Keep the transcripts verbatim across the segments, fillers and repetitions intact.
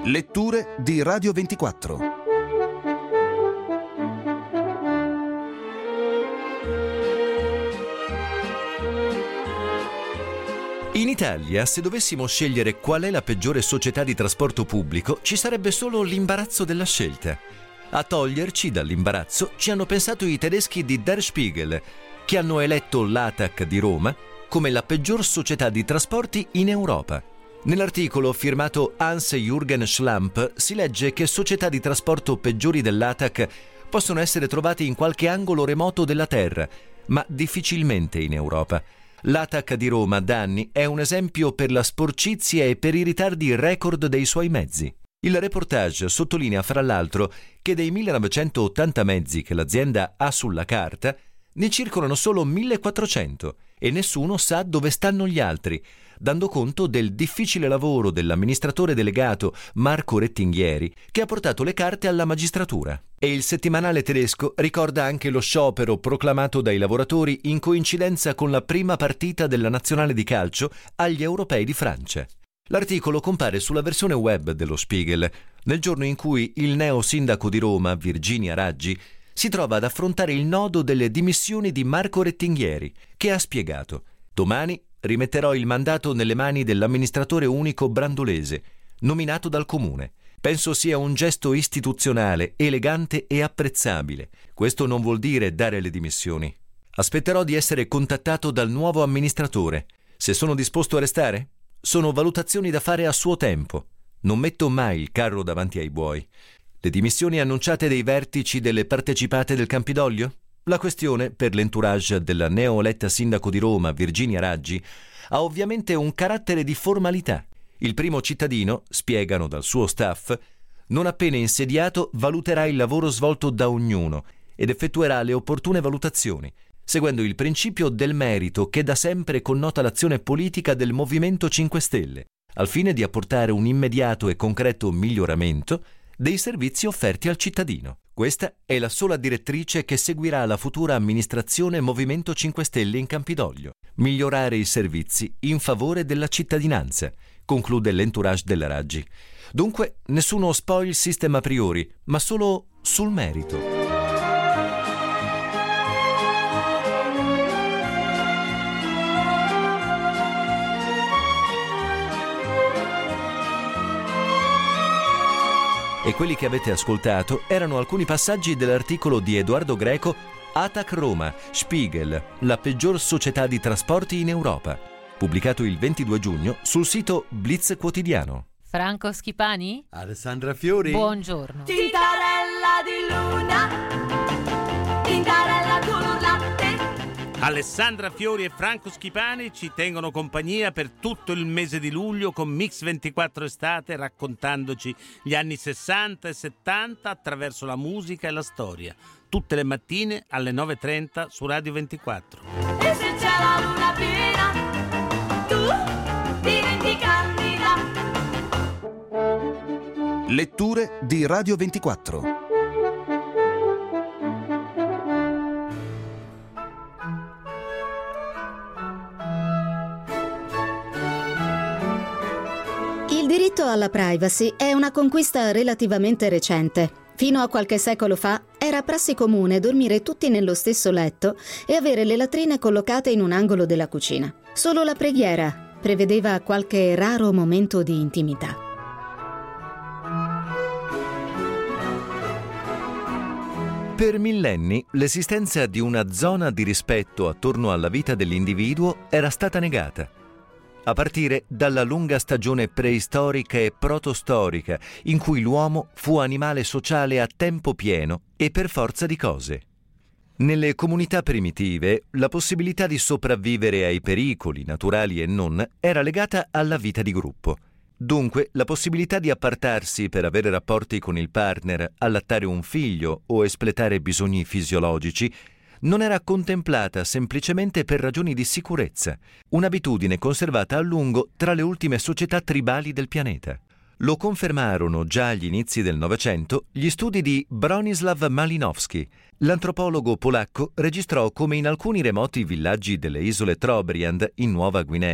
Letture di Radio ventiquattro. In Italia, se dovessimo scegliere qual è la peggiore società di trasporto pubblico, ci sarebbe solo l'imbarazzo della scelta. A toglierci dall'imbarazzo ci hanno pensato i tedeschi di Der Spiegel, che hanno eletto l'A T A C di Roma come la peggior società di trasporti in Europa. Nell'articolo firmato Hans-Jürgen Schlamp si legge che società di trasporto peggiori dell'A T A C possono essere trovate in qualche angolo remoto della Terra, ma difficilmente in Europa. L'A T A C di Roma da anni è un esempio per la sporcizia e per i ritardi record dei suoi mezzi. Il reportage sottolinea fra l'altro che dei millenovecentottanta mezzi che l'azienda ha sulla carta ne circolano solo millequattrocento e nessuno sa dove stanno gli altri, dando conto del difficile lavoro dell'amministratore delegato Marco Rettinghieri, che ha portato le carte alla magistratura. E il settimanale tedesco ricorda anche lo sciopero proclamato dai lavoratori in coincidenza con la prima partita della nazionale di calcio agli europei di Francia. L'articolo compare sulla versione web dello Spiegel, nel giorno in cui il neo sindaco di Roma, Virginia Raggi, si trova ad affrontare il nodo delle dimissioni di Marco Rettinghieri, che ha spiegato: «Domani rimetterò il mandato nelle mani dell'amministratore unico brandolese, nominato dal comune. Penso sia un gesto istituzionale, elegante e apprezzabile. Questo non vuol dire dare le dimissioni. Aspetterò di essere contattato dal nuovo amministratore. Se sono disposto a restare? Sono valutazioni da fare a suo tempo. Non metto mai il carro davanti ai buoi. Le dimissioni annunciate dei vertici delle partecipate del Campidoglio? La questione, per l'entourage della neoeletta sindaco di Roma, Virginia Raggi, ha ovviamente un carattere di formalità. Il primo cittadino, spiegano dal suo staff, non appena insediato valuterà il lavoro svolto da ognuno ed effettuerà le opportune valutazioni, seguendo il principio del merito che da sempre connota l'azione politica del Movimento cinque Stelle, al fine di apportare un immediato e concreto miglioramento dei servizi offerti al cittadino. Questa è la sola direttrice che seguirà la futura amministrazione Movimento cinque Stelle in Campidoglio: migliorare i servizi in favore della cittadinanza», conclude l'entourage della Raggi. Dunque, nessuno spoil system a priori, ma solo sul merito. E quelli che avete ascoltato erano alcuni passaggi dell'articolo di Edoardo Greco A T A C Roma, Spiegel, la peggior società di trasporti in Europa, pubblicato il ventidue giugno sul sito Blitz Quotidiano. Franco Schipani? Alessandra Fiori? Buongiorno. Tintarella di luna, tintarella color latte. Alessandra Fiori e Franco Schipani ci tengono compagnia per tutto il mese di luglio con Mix ventiquattro Estate, raccontandoci gli anni sessanta e settanta attraverso la musica e la storia. Tutte le mattine alle nove e trenta su Radio ventiquattro. E se c'è la luna piena, tu diventi candida. Letture di Radio ventiquattro. Il diritto alla privacy è una conquista relativamente recente. Fino a qualche secolo fa era prassi comune dormire tutti nello stesso letto e avere le latrine collocate in un angolo della cucina. Solo la preghiera prevedeva qualche raro momento di intimità. Per millenni l'esistenza di una zona di rispetto attorno alla vita dell'individuo era stata negata, a partire dalla lunga stagione preistorica e protostorica in cui l'uomo fu animale sociale a tempo pieno e per forza di cose. Nelle comunità primitive la possibilità di sopravvivere ai pericoli, naturali e non, era legata alla vita di gruppo. Dunque la possibilità di appartarsi per avere rapporti con il partner, allattare un figlio o espletare bisogni fisiologici non era contemplata semplicemente per ragioni di sicurezza, un'abitudine conservata a lungo tra le ultime società tribali del pianeta. Lo confermarono già agli inizi del Novecento gli studi di Bronisław Malinowski. L'antropologo polacco registrò come in alcuni remoti villaggi delle isole Trobriand in Nuova Guinea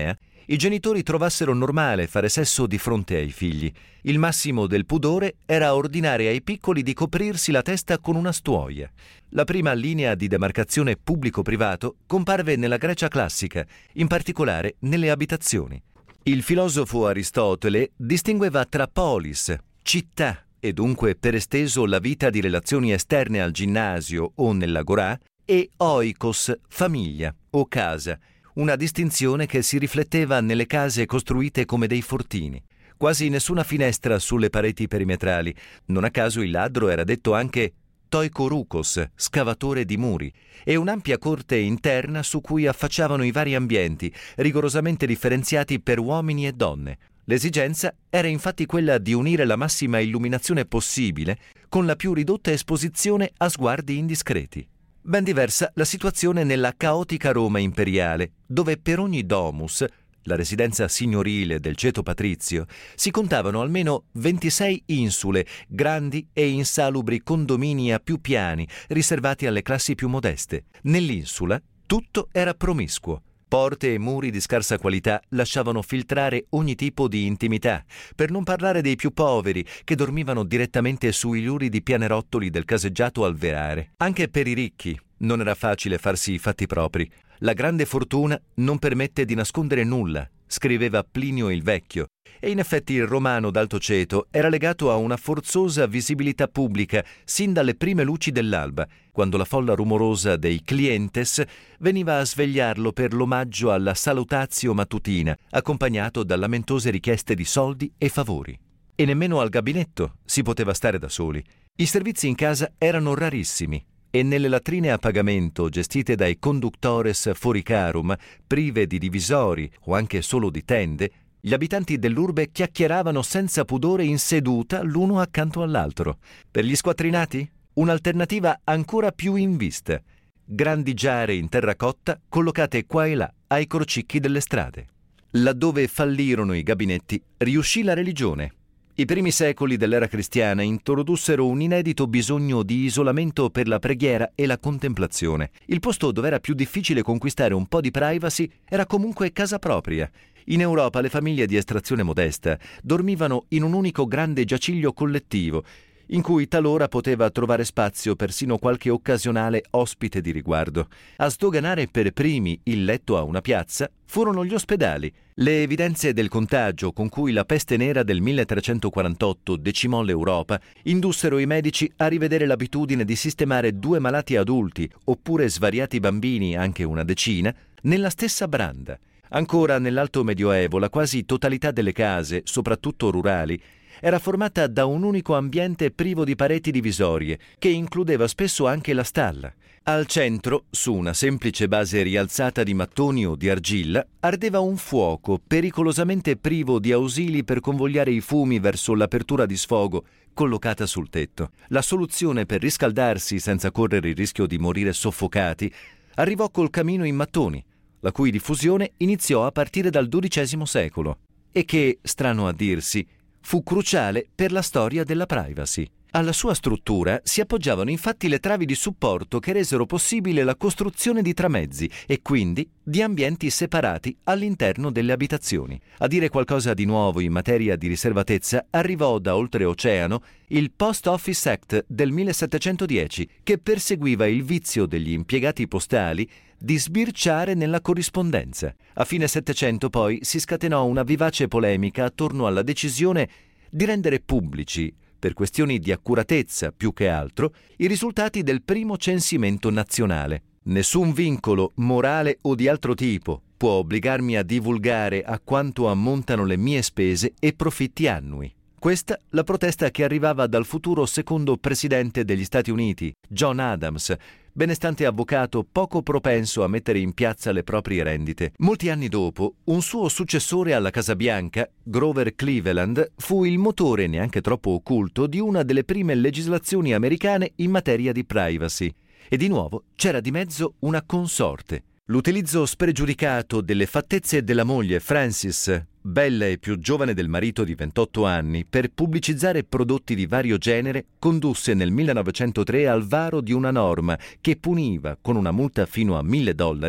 i genitori trovassero normale fare sesso di fronte ai figli. Il massimo del pudore era ordinare ai piccoli di coprirsi la testa con una stuoia. La prima linea di demarcazione pubblico-privato comparve nella Grecia classica, in particolare nelle abitazioni. Il filosofo Aristotele distingueva tra polis, città, e dunque per esteso la vita di relazioni esterne al ginnasio o nell'agorà, e oikos, famiglia o casa, una distinzione che si rifletteva nelle case costruite come dei fortini. Quasi nessuna finestra sulle pareti perimetrali. Non a caso il ladro era detto anche toikorukos, scavatore di muri, e un'ampia corte interna su cui affacciavano i vari ambienti, rigorosamente differenziati per uomini e donne. L'esigenza era infatti quella di unire la massima illuminazione possibile con la più ridotta esposizione a sguardi indiscreti. Ben diversa la situazione nella caotica Roma imperiale, dove per ogni domus, la residenza signorile del ceto patrizio, si contavano almeno ventisei insule, grandi e insalubri condomini a più piani, riservati alle classi più modeste. Nell'insula tutto era promiscuo. Porte e muri di scarsa qualità lasciavano filtrare ogni tipo di intimità, per non parlare dei più poveri che dormivano direttamente sui luridi pianerottoli del caseggiato alveare. Anche per i ricchi non era facile farsi i fatti propri. La grande fortuna non permette di nascondere nulla, scriveva Plinio il Vecchio, e in effetti il romano d'alto ceto era legato a una forzosa visibilità pubblica sin dalle prime luci dell'alba, quando la folla rumorosa dei clientes veniva a svegliarlo per l'omaggio alla salutatio mattutina, accompagnato da lamentose richieste di soldi e favori. E nemmeno al gabinetto si poteva stare da soli. I servizi in casa erano rarissimi, e nelle latrine a pagamento gestite dai conductores foricarum, prive di divisori o anche solo di tende, gli abitanti dell'urbe chiacchieravano senza pudore in seduta l'uno accanto all'altro. Per gli squattrinati, un'alternativa ancora più in vista: grandi giare in terracotta collocate qua e là ai crocicchi delle strade. Laddove fallirono i gabinetti, riuscì la religione. I primi secoli dell'era cristiana introdussero un inedito bisogno di isolamento per la preghiera e la contemplazione. Il posto dove era più difficile conquistare un po' di privacy era comunque casa propria. In Europa le famiglie di estrazione modesta dormivano in un unico grande giaciglio collettivo, in cui talora poteva trovare spazio persino qualche occasionale ospite di riguardo. A sdoganare per primi il letto a una piazza furono gli ospedali. Le evidenze del contagio con cui la peste nera del milletrecentoquarantotto decimò l'Europa indussero i medici a rivedere l'abitudine di sistemare due malati adulti, oppure svariati bambini, anche una decina, nella stessa branda. Ancora nell'Alto Medioevo la quasi totalità delle case, soprattutto rurali, era formata da un unico ambiente privo di pareti divisorie, che includeva spesso anche la stalla. Al centro, su una semplice base rialzata di mattoni o di argilla, ardeva un fuoco pericolosamente privo di ausili per convogliare i fumi verso l'apertura di sfogo collocata sul tetto. La soluzione per riscaldarsi senza correre il rischio di morire soffocati arrivò col camino in mattoni, la cui diffusione iniziò a partire dal dodicesimo secolo e che, strano a dirsi, fu cruciale per la storia della privacy. Alla sua struttura si appoggiavano infatti le travi di supporto che resero possibile la costruzione di tramezzi e quindi di ambienti separati all'interno delle abitazioni. A dire qualcosa di nuovo in materia di riservatezza arrivò da oltreoceano il Post Office Act del millesettecentodieci, che perseguiva il vizio degli impiegati postali di sbirciare nella corrispondenza. A fine Settecento poi si scatenò una vivace polemica attorno alla decisione di rendere pubblici, per questioni di accuratezza più che altro, i risultati del primo censimento nazionale. Nessun vincolo, morale o di altro tipo, può obbligarmi a divulgare a quanto ammontano le mie spese e profitti annui. Questa la protesta che arrivava dal futuro secondo presidente degli Stati Uniti, John Adams, benestante avvocato poco propenso a mettere in piazza le proprie rendite. Molti anni dopo, un suo successore alla Casa Bianca, Grover Cleveland, fu il motore neanche troppo occulto di una delle prime legislazioni americane in materia di privacy. E di nuovo c'era di mezzo una consorte. L'utilizzo spregiudicato delle fattezze della moglie Frances, bella e più giovane del marito di ventotto anni, per pubblicizzare prodotti di vario genere, condusse nel millenovecentotre al varo di una norma che puniva, con una multa fino a mille dollari,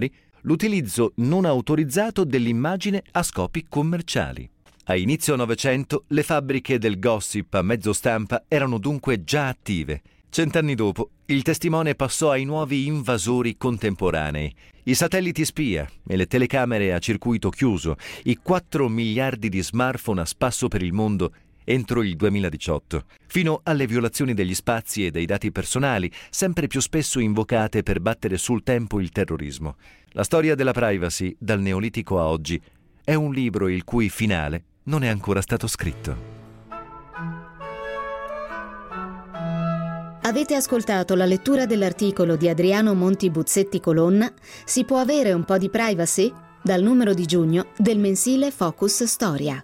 l'utilizzo non autorizzato dell'immagine a scopi commerciali. A inizio Novecento le fabbriche del gossip a mezzo stampa erano dunque già attive. Cent'anni dopo, il testimone passò ai nuovi invasori contemporanei, i satelliti spia e le telecamere a circuito chiuso, i quattro miliardi di smartphone a spasso per il mondo entro il duemiladiciotto, fino alle violazioni degli spazi e dei dati personali, sempre più spesso invocate per battere sul tempo il terrorismo. La storia della privacy, dal Neolitico a oggi, è un libro il cui finale non è ancora stato scritto. Avete ascoltato la lettura dell'articolo di Adriano Monti Buzzetti Colonna "Si può avere un po' di privacy?" dal numero di giugno del mensile Focus Storia.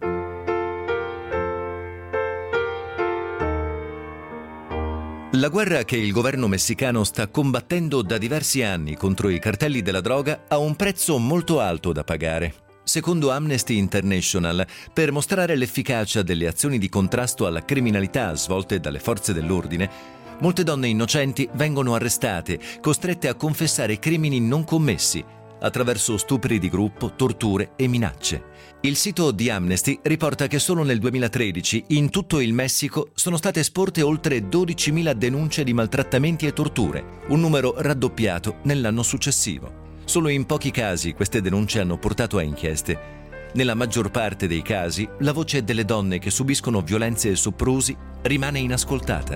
La guerra che il governo messicano sta combattendo da diversi anni contro i cartelli della droga ha un prezzo molto alto da pagare. Secondo Amnesty International, per mostrare l'efficacia delle azioni di contrasto alla criminalità svolte dalle forze dell'ordine, molte donne innocenti vengono arrestate, costrette a confessare crimini non commessi, attraverso stupri di gruppo, torture e minacce. Il sito di Amnesty riporta che solo nel duemilatredici in tutto il Messico sono state esporte oltre dodicimila denunce di maltrattamenti e torture, un numero raddoppiato nell'anno successivo. Solo in pochi casi queste denunce hanno portato a inchieste. Nella maggior parte dei casi, la voce delle donne che subiscono violenze e soprusi rimane inascoltata.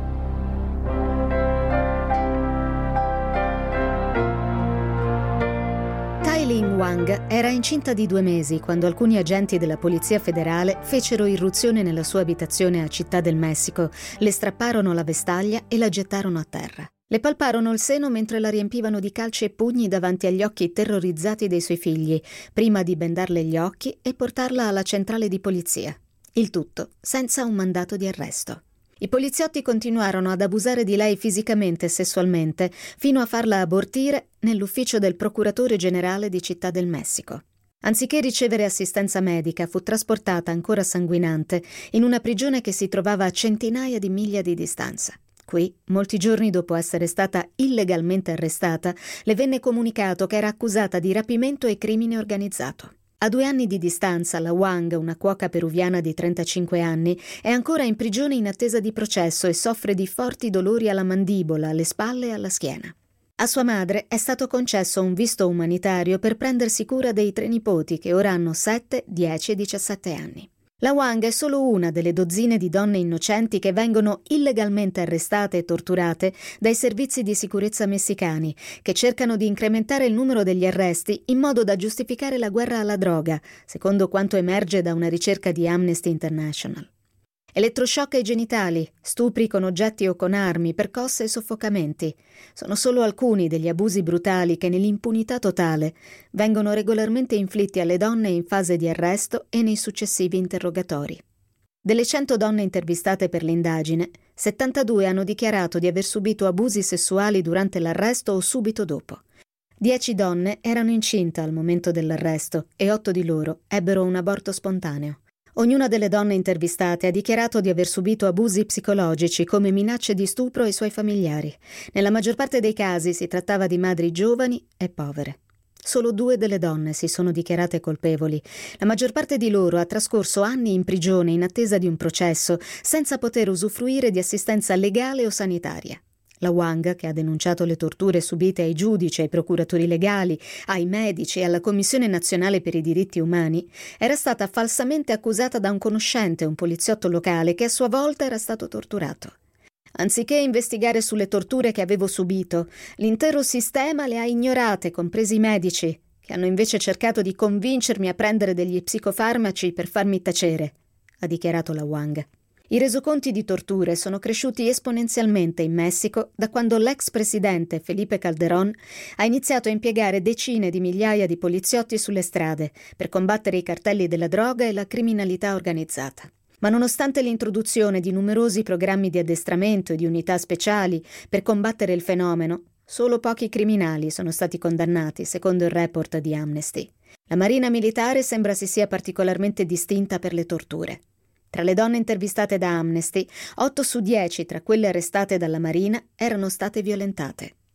Kai-Ling Wang era incinta di due mesi quando alcuni agenti della Polizia Federale fecero irruzione nella sua abitazione a Città del Messico, le strapparono la vestaglia e la gettarono a terra. Le palparono il seno mentre la riempivano di calci e pugni davanti agli occhi terrorizzati dei suoi figli, prima di bendarle gli occhi e portarla alla centrale di polizia. Il tutto senza un mandato di arresto. I poliziotti continuarono ad abusare di lei fisicamente e sessualmente, fino a farla abortire nell'ufficio del procuratore generale di Città del Messico. Anziché ricevere assistenza medica, fu trasportata ancora sanguinante in una prigione che si trovava a centinaia di miglia di distanza. Qui, molti giorni dopo essere stata illegalmente arrestata, le venne comunicato che era accusata di rapimento e crimine organizzato. A due anni di distanza, la Wang, una cuoca peruviana di trentacinque anni, è ancora in prigione in attesa di processo e soffre di forti dolori alla mandibola, alle spalle e alla schiena. A sua madre è stato concesso un visto umanitario per prendersi cura dei tre nipoti che ora hanno sette, dieci e diciassette anni. La Wang è solo una delle dozzine di donne innocenti che vengono illegalmente arrestate e torturate dai servizi di sicurezza messicani, che cercano di incrementare il numero degli arresti in modo da giustificare la guerra alla droga, secondo quanto emerge da una ricerca di Amnesty International. Elettroshock ai genitali, stupri con oggetti o con armi, percosse e soffocamenti sono solo alcuni degli abusi brutali che nell'impunità totale vengono regolarmente inflitti alle donne in fase di arresto e nei successivi interrogatori. Delle cento donne intervistate per l'indagine, settantadue hanno dichiarato di aver subito abusi sessuali durante l'arresto o subito dopo. Dieci donne erano incinta al momento dell'arresto e otto di loro ebbero un aborto spontaneo. Ognuna delle donne intervistate ha dichiarato di aver subito abusi psicologici come minacce di stupro ai suoi familiari. Nella maggior parte dei casi si trattava di madri giovani e povere. Solo due delle donne si sono dichiarate colpevoli. La maggior parte di loro ha trascorso anni in prigione in attesa di un processo, senza poter usufruire di assistenza legale o sanitaria. La Wang, che ha denunciato le torture subite ai giudici, ai procuratori legali, ai medici e alla Commissione Nazionale per i Diritti Umani, era stata falsamente accusata da un conoscente, un poliziotto locale, che a sua volta era stato torturato. Anziché investigare sulle torture che avevo subito, l'intero sistema le ha ignorate, compresi i medici, che hanno invece cercato di convincermi a prendere degli psicofarmaci per farmi tacere, ha dichiarato la Wang. I resoconti di torture sono cresciuti esponenzialmente in Messico da quando l'ex presidente Felipe Calderón ha iniziato a impiegare decine di migliaia di poliziotti sulle strade per combattere i cartelli della droga e la criminalità organizzata. Ma nonostante l'introduzione di numerosi programmi di addestramento e di unità speciali per combattere il fenomeno, solo pochi criminali sono stati condannati, secondo il report di Amnesty. La Marina militare sembra si sia particolarmente distinta per le torture. Tra le donne intervistate da Amnesty, otto su dieci tra quelle arrestate dalla Marina erano state violentate.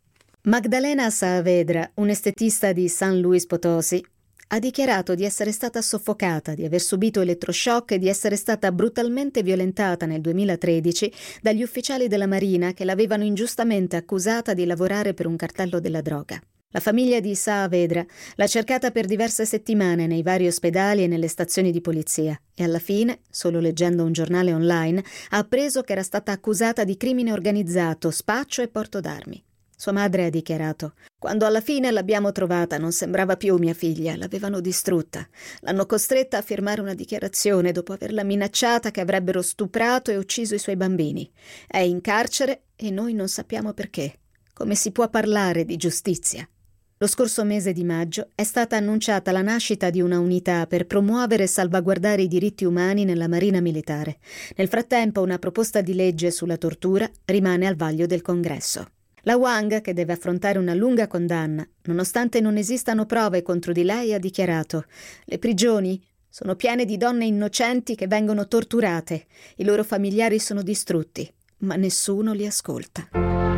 Magdalena Saavedra, un'estetista di San Luis Potosi, ha dichiarato di essere stata soffocata, di aver subito elettroshock e di essere stata brutalmente violentata nel duemilatredici dagli ufficiali della Marina che l'avevano ingiustamente accusata di lavorare per un cartello della droga. La famiglia di Saavedra l'ha cercata per diverse settimane nei vari ospedali e nelle stazioni di polizia e alla fine, solo leggendo un giornale online, ha appreso che era stata accusata di crimine organizzato, spaccio e porto d'armi. Sua madre ha dichiarato: «Quando alla fine l'abbiamo trovata non sembrava più mia figlia, l'avevano distrutta. L'hanno costretta a firmare una dichiarazione dopo averla minacciata che avrebbero stuprato e ucciso i suoi bambini. È in carcere e noi non sappiamo perché. Come si può parlare di giustizia?» Lo scorso mese di maggio è stata annunciata la nascita di una unità per promuovere e salvaguardare i diritti umani nella Marina Militare. Nel frattempo una proposta di legge sulla tortura rimane al vaglio del Congresso. La Wang, che deve affrontare una lunga condanna, nonostante non esistano prove contro di lei, ha dichiarato: «Le prigioni sono piene di donne innocenti che vengono torturate, i loro familiari sono distrutti, ma nessuno li ascolta».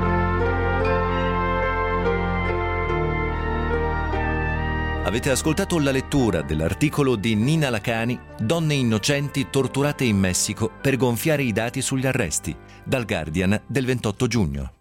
Avete ascoltato la lettura dell'articolo di Nina Lacani «Donne innocenti torturate in Messico per gonfiare i dati sugli arresti», dal Guardian del ventotto giugno.